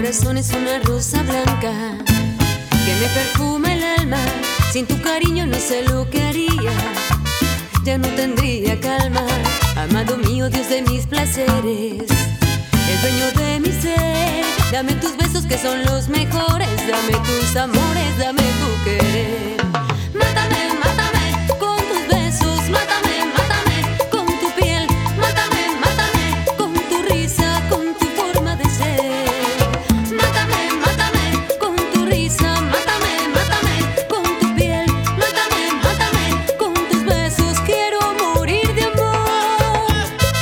corazón es una rosa blanca que me perfuma el alma. Sin tu cariño no sé lo que haría, ya no tendría calma. Amado mío, Dios de mis placeres, el dueño de mi ser, dame tus besos que son los mejores, dame tus amores, dame tu querer. Mátame, mátame con tus besos, mátame, mátame con tu piel, mátame, mátame con tu risa, con tu forma de ser. Mátame, mátame con tu risa, mátame, mátame con tu piel, mátame, mátame con tus besos, quiero morir de amor.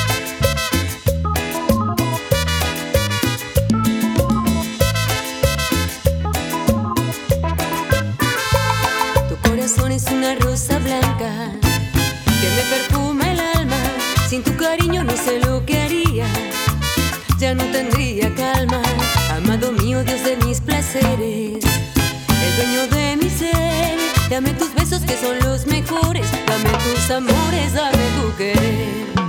Tu corazón es una rosa blanca que me perfuma el alma. Sin tu cariño no sé lo que haría, ya no tendría calma. Amado mío, Dios de mis placeres, el dueño de mi ser, dame tus besos que son los mejores, dame tus amores, dame tu querer.